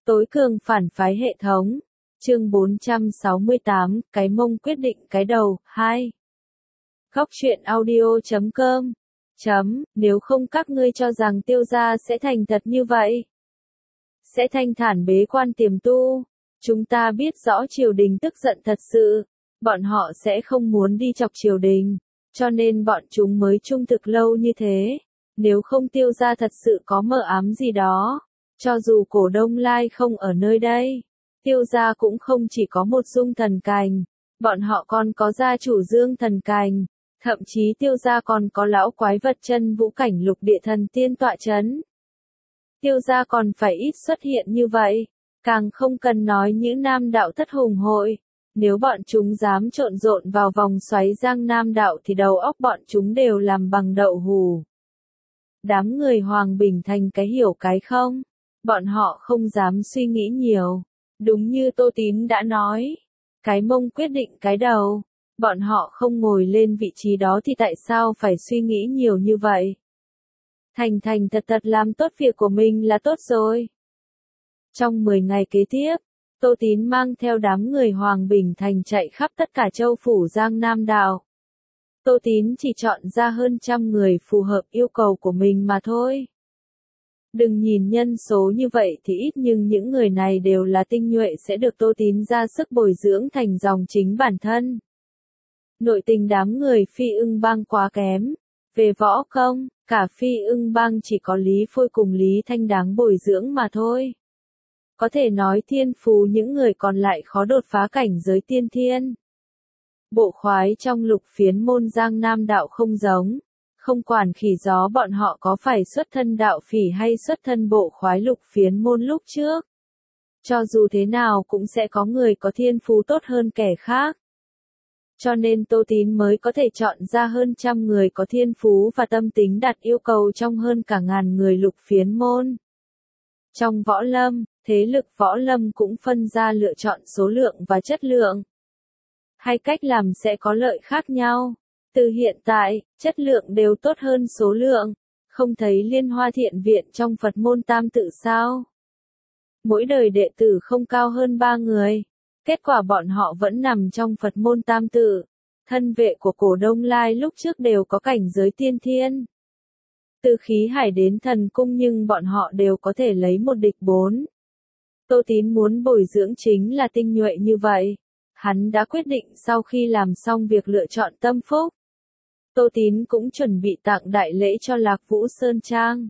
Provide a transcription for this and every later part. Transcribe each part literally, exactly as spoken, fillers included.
Tối cường phản phái hệ thống. Chương bốn trăm sáu mươi tám, cái mông quyết định cái đầu, hai. Góc truyện audio chấm com. Chấm, nếu không các ngươi cho rằng Tiêu gia sẽ thành thật như vậy. Sẽ thanh thản bế quan tiềm tu. Chúng ta biết rõ triều đình tức giận thật sự. Bọn họ sẽ không muốn đi chọc triều đình. Cho nên bọn chúng mới trung thực lâu như thế. Nếu không Tiêu gia thật sự có mờ ám gì đó. Cho dù cổ Đông Lai không ở nơi đây. Tiêu gia cũng không chỉ có một Dung Thần Cành. Bọn họ còn có gia chủ Dương Thần Cành. Thậm chí Tiêu gia còn có lão quái vật chân vũ cảnh lục địa thần tiên tọa chấn. Tiêu gia còn phải ít xuất hiện như vậy. Càng không cần nói những nam đạo thất hùng hội. Nếu bọn chúng dám trộn rộn vào vòng xoáy Giang Nam đạo thì đầu óc bọn chúng đều làm bằng đậu hù. Đám người Hoàng Bình Thành cái hiểu cái không. Bọn họ không dám suy nghĩ nhiều. Đúng như Tô Tín đã nói. Cái mông quyết định cái đầu. Bọn họ không ngồi lên vị trí đó thì tại sao phải suy nghĩ nhiều như vậy? Thành thành thật thật làm tốt việc của mình là tốt rồi. Trong mười ngày kế tiếp, Tô Tín mang theo đám người Hoàng Bình Thành chạy khắp tất cả châu phủ Giang Nam đạo. Tô Tín chỉ chọn ra hơn trăm người phù hợp yêu cầu của mình mà thôi. Đừng nhìn nhân số như vậy thì ít nhưng những người này đều là tinh nhuệ sẽ được Tô Tín ra sức bồi dưỡng thành dòng chính bản thân. Nội tình đám người Phi Ưng Bang quá kém. Về võ công, cả Phi Ưng Bang chỉ có Lý Phôi cùng Lý Thanh đáng bồi dưỡng mà thôi. Có thể nói thiên phú những người còn lại khó đột phá cảnh giới tiên thiên. Bộ khoái trong lục phiến môn Giang Nam đạo không giống. Không quản khỉ gió bọn họ có phải xuất thân đạo phỉ hay xuất thân bộ khoái lục phiến môn lúc trước. Cho dù thế nào cũng sẽ có người có thiên phú tốt hơn kẻ khác. Cho nên Tô Tín mới có thể chọn ra hơn trăm người có thiên phú và tâm tính đạt yêu cầu trong hơn cả ngàn người lục phiến môn. Trong võ lâm, thế lực võ lâm cũng phân ra lựa chọn số lượng và chất lượng. Hai cách làm sẽ có lợi khác nhau. Từ hiện tại, chất lượng đều tốt hơn số lượng. Không thấy Liên Hoa Thiện Viện trong Phật môn Tam Tự sao? Mỗi đời đệ tử không cao hơn ba người. Kết quả bọn họ vẫn nằm trong Phật môn Tam Tự. Thân vệ của cổ Đông Lai lúc trước đều có cảnh giới tiên thiên. Từ khí hải đến thần cung nhưng bọn họ đều có thể lấy một địch bốn. Tô Tín muốn bồi dưỡng chính là tinh nhuệ như vậy. Hắn đã quyết định sau khi làm xong việc lựa chọn tâm phúc. Tô Tín cũng chuẩn bị tặng đại lễ cho Lạc Vũ Sơn Trang.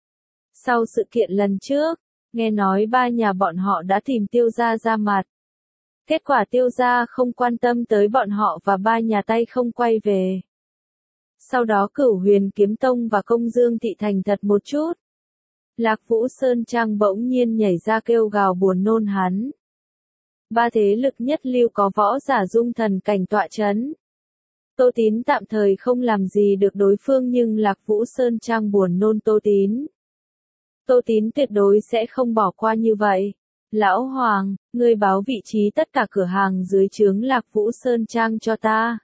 Sau sự kiện lần trước, nghe nói ba nhà bọn họ đã tìm Tiêu gia ra mặt. Kết quả Tiêu gia không quan tâm tới bọn họ và ba nhà tay không quay về. Sau đó Cửu Huyền Kiếm Tông và Công Dương Thị thành thật một chút. Lạc Vũ Sơn Trang bỗng nhiên nhảy ra kêu gào buồn nôn hắn. Ba thế lực nhất lưu có võ giả Dung Thần Cảnh tọa chấn. Tô Tín tạm thời không làm gì được đối phương nhưng Lạc Vũ Sơn Trang buồn nôn Tô Tín. Tô Tín tuyệt đối sẽ không bỏ qua như vậy. Lão Hoàng, ngươi báo vị trí tất cả cửa hàng dưới trướng Lạc Vũ Sơn Trang cho ta.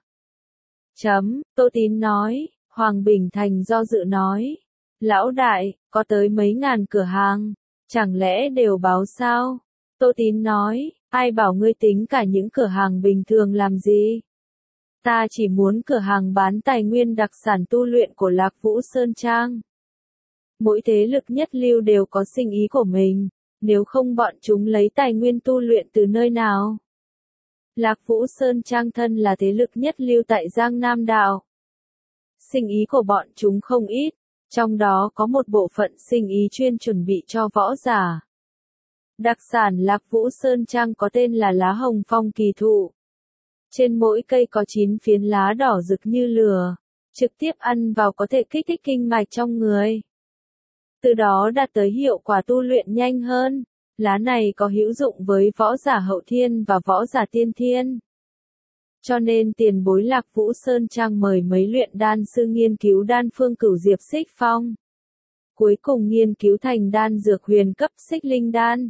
Chấm, Tô Tín nói, Hoàng Bình Thành do dự nói. Lão đại, có tới mấy ngàn cửa hàng, chẳng lẽ đều báo sao? Tô Tín nói, ai bảo ngươi tính cả những cửa hàng bình thường làm gì? Ta chỉ muốn cửa hàng bán tài nguyên đặc sản tu luyện của Lạc Vũ Sơn Trang. Mỗi thế lực nhất lưu đều có sinh ý của mình, nếu không bọn chúng lấy tài nguyên tu luyện từ nơi nào? Lạc Vũ Sơn Trang thân là thế lực nhất lưu tại Giang Nam đạo. Sinh ý của bọn chúng không ít, trong đó có một bộ phận sinh ý chuyên chuẩn bị cho võ giả. Đặc sản Lạc Vũ Sơn Trang có tên là lá hồng phong kỳ thụ. Trên mỗi cây có chín phiến lá đỏ rực như lửa, trực tiếp ăn vào có thể kích thích kinh mạch trong người. Từ đó đạt tới hiệu quả tu luyện nhanh hơn. Lá này có hữu dụng với võ giả hậu thiên và võ giả tiên thiên. Cho nên tiền bối Lạc Vũ Sơn Trang mời mấy luyện đan sư nghiên cứu đan phương Cửu Diệp Xích Phong. Cuối cùng nghiên cứu thành đan dược huyền cấp Xích Linh Đan.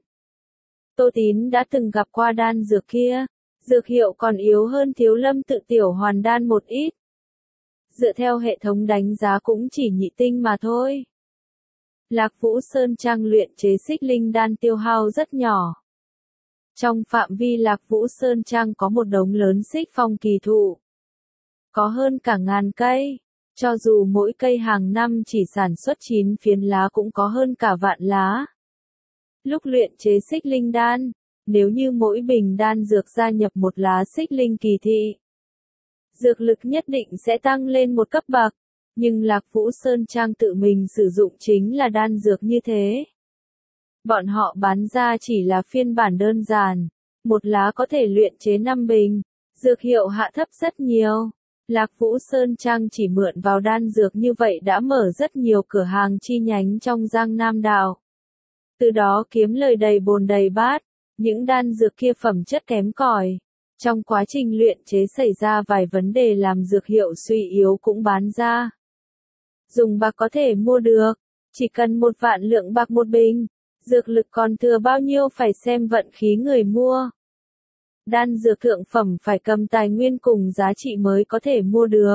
Tô Tín đã từng gặp qua đan dược kia. Dược hiệu còn yếu hơn Thiếu Lâm Tự Tiểu Hoàn Đan một ít. Dựa theo hệ thống đánh giá cũng chỉ nhị tinh mà thôi. Lạc Vũ Sơn Trang luyện chế xích linh đan tiêu hao rất nhỏ. Trong phạm vi Lạc Vũ Sơn Trang có một đống lớn xích phong kỳ thụ. Có hơn cả ngàn cây. Cho dù mỗi cây hàng năm chỉ sản xuất chín phiến lá cũng có hơn cả vạn lá. Lúc luyện chế xích linh đan, nếu như mỗi bình đan dược gia nhập một lá xích linh kỳ thị, dược lực nhất định sẽ tăng lên một cấp bậc. Nhưng Lạc Vũ Sơn Trang tự mình sử dụng chính là đan dược như thế. Bọn họ bán ra chỉ là phiên bản đơn giản. Một lá có thể luyện chế năm bình. Dược hiệu hạ thấp rất nhiều. Lạc Vũ Sơn Trang chỉ mượn vào đan dược như vậy đã mở rất nhiều cửa hàng chi nhánh trong Giang Nam Đạo. Từ đó kiếm lời đầy bồn đầy bát. Những đan dược kia phẩm chất kém cỏi. Trong quá trình luyện chế xảy ra vài vấn đề làm dược hiệu suy yếu cũng bán ra. Dùng bạc có thể mua được. Chỉ cần một vạn lượng bạc một bình. Dược lực còn thừa bao nhiêu phải xem vận khí người mua. Đan dược thượng phẩm phải cầm tài nguyên cùng giá trị mới có thể mua được.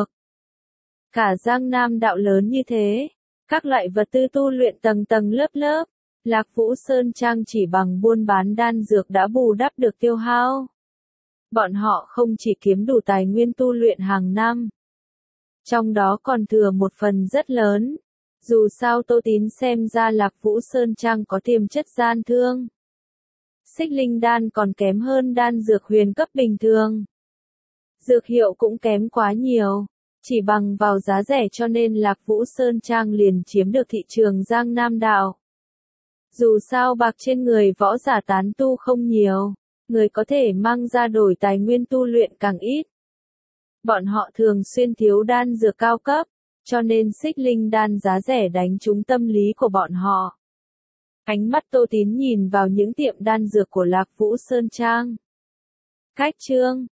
Cả Giang Nam Đạo lớn như thế. Các loại vật tư tu luyện tầng tầng lớp lớp. Lạc Vũ Sơn Trang chỉ bằng buôn bán đan dược đã bù đắp được tiêu hao. Bọn họ không chỉ kiếm đủ tài nguyên tu luyện hàng năm. Trong đó còn thừa một phần rất lớn. Dù sao Tô Tín xem ra Lạc Vũ Sơn Trang có tiềm chất gian thương. Xích linh đan còn kém hơn đan dược huyền cấp bình thường. Dược hiệu cũng kém quá nhiều. Chỉ bằng vào giá rẻ cho nên Lạc Vũ Sơn Trang liền chiếm được thị trường Giang Nam Đạo. Dù sao bạc trên người võ giả tán tu không nhiều. Người có thể mang ra đổi tài nguyên tu luyện càng ít. Bọn họ thường xuyên thiếu đan dược cao cấp. Cho nên xích linh đan giá rẻ đánh trúng tâm lý của bọn họ. Ánh mắt Tô Tín nhìn vào những tiệm đan dược của Lạc Vũ Sơn Trang. Cách chương